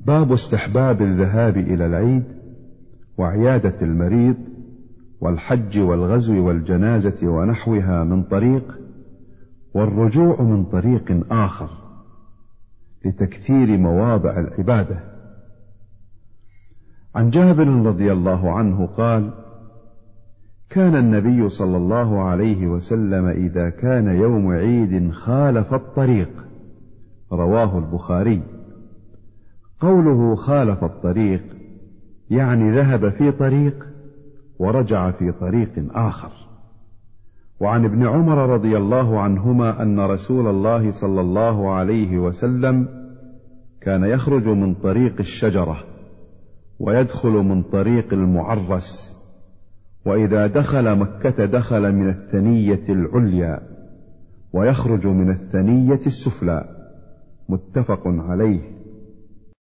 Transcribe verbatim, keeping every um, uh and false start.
باب استحباب الذهاب إلى العيد وعيادة المريض والحج والغزو والجنازة ونحوها من طريق، والرجوع من طريق آخر لتكثير مواضع العبادة. عن جابر رضي الله عنه قال: كان النبي صلى الله عليه وسلم إذا كان يوم عيد خالف الطريق. رواه البخاري. قوله خالف الطريق يعني ذهب في طريق ورجع في طريق آخر. وعن ابن عمر رضي الله عنهما أن رسول الله صلى الله عليه وسلم كان يخرج من طريق الشجرة ويدخل من طريق المعرس، وإذا دخل مكة دخل من الثنية العليا ويخرج من الثنية السفلى. متفق عليه.